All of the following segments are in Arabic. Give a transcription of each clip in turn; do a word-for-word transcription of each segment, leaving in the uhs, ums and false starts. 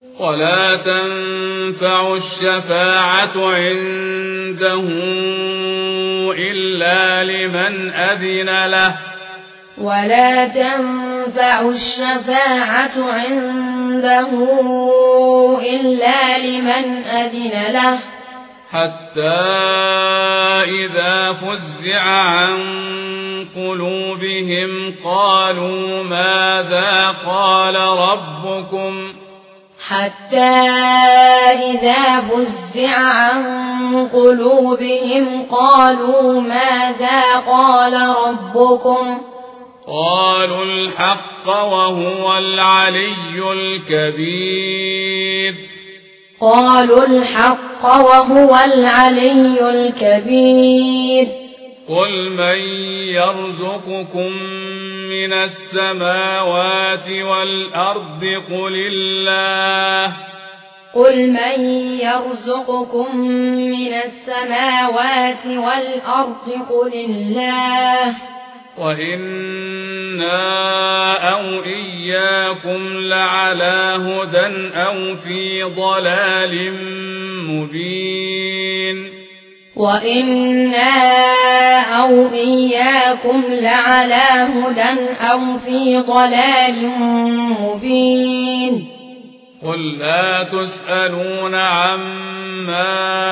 ولا تنفع الشفاعة عنده إلا لمن أذن له ولا تنفع الشفاعة عنده إلا لمن أذن له حتى إذا فزع عن قلوبهم قالوا ماذا قال ربكم حتى إذا فزع عن قلوبهم قالوا ماذا قال ربكم قالوا الحق وهو العلي الكبير قالوا الحق وهو العلي الكبير قل من يرزقكم من السماوات والأرض قل الله قل من يرزقكم من السماوات والأرض قل الله وإنا أو إياكم لعلى هدى أو في ضلال مبين وإنا أو إياكم لعلى هدى أو في ضلال مبين قل لا تسألون عما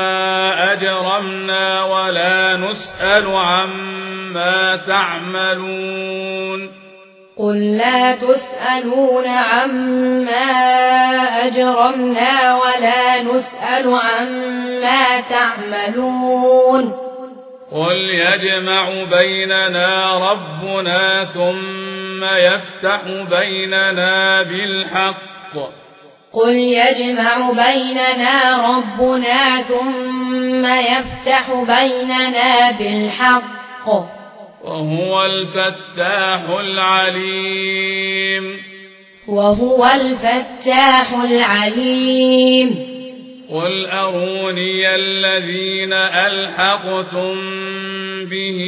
أجرمنا ولا نسأل عما تعملون قل لا تسألون عما أجرمنا ولا نسأل عما تعملون قل يجمع بيننا ربنا ثم يفتح بيننا بالحق قل يجمع بيننا ربنا ثم يفتح بيننا بالحق وهو الفتاح العليم وهو الفتاح العليم قل أروني الذين ألحقتم به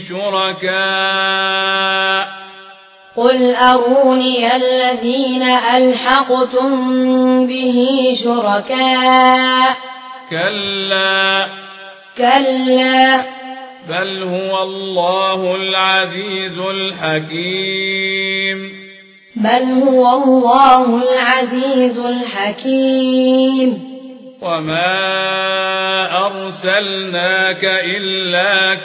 شركاء قل أروني الذين ألحقتم به شركاء كلا كلا بل هو الله العزيز الحكيم بل هو الله العزيز الحكيم وما أرسلناك إلا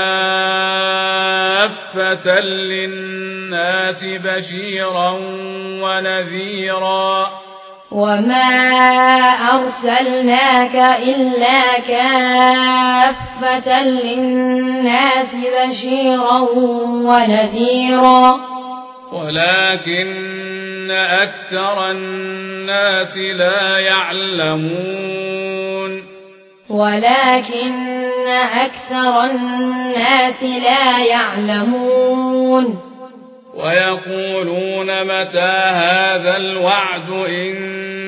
كافة للناس بشيرا ونذيرا وما أرسلناك إلا كافة للناس بشيرا ونذيرا ولكن أكثر الناس لا يعلمون ولكن أكثر الناس لا يعلمون ويقولون متى هذا الوعد إن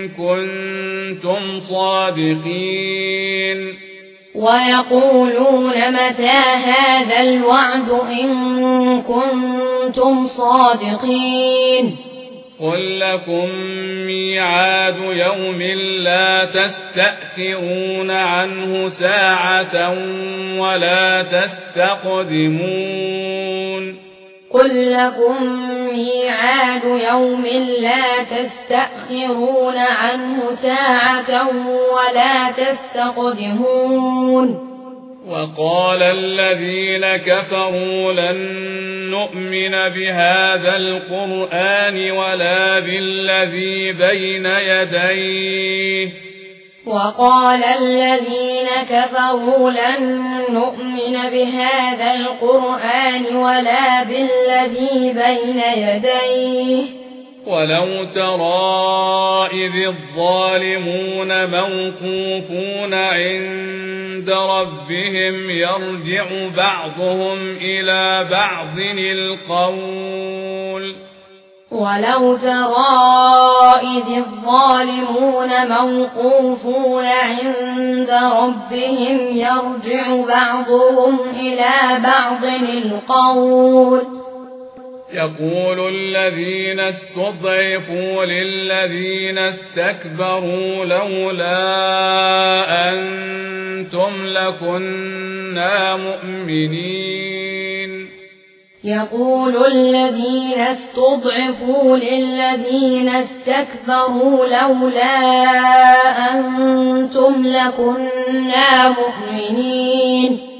كنتم صادقين ويقولون متى هذا الوعد إن كنتم صادقين قل لكم ميعاد يوم لا تستأخرون عنه ساعة ولا تستقدمون قل لكم ميعاد يوم لا تستأخرون عنه ساعة ولا تستقدمون وقال الذين كفروا لن نؤمن بهذا القرآن ولا بالذي بين يديه وقال الذين كفروا لن نؤمن بهذا القرآن ولا بالذي بين يديه ولو ترى إذ الظالمون موقوفون عند ربهم يرجع بعضهم إلى بعض القول ولو ترى إذ الظالمون موقوفون عند ربهم يرجع بعضهم إلى بعض القول يقول الذين استضعفوا للذين استكبروا لولا أنتم لكنا مؤمنين يقول الذين استضعفوا للذين استكبروا لولا أنتم لكنا مؤمنين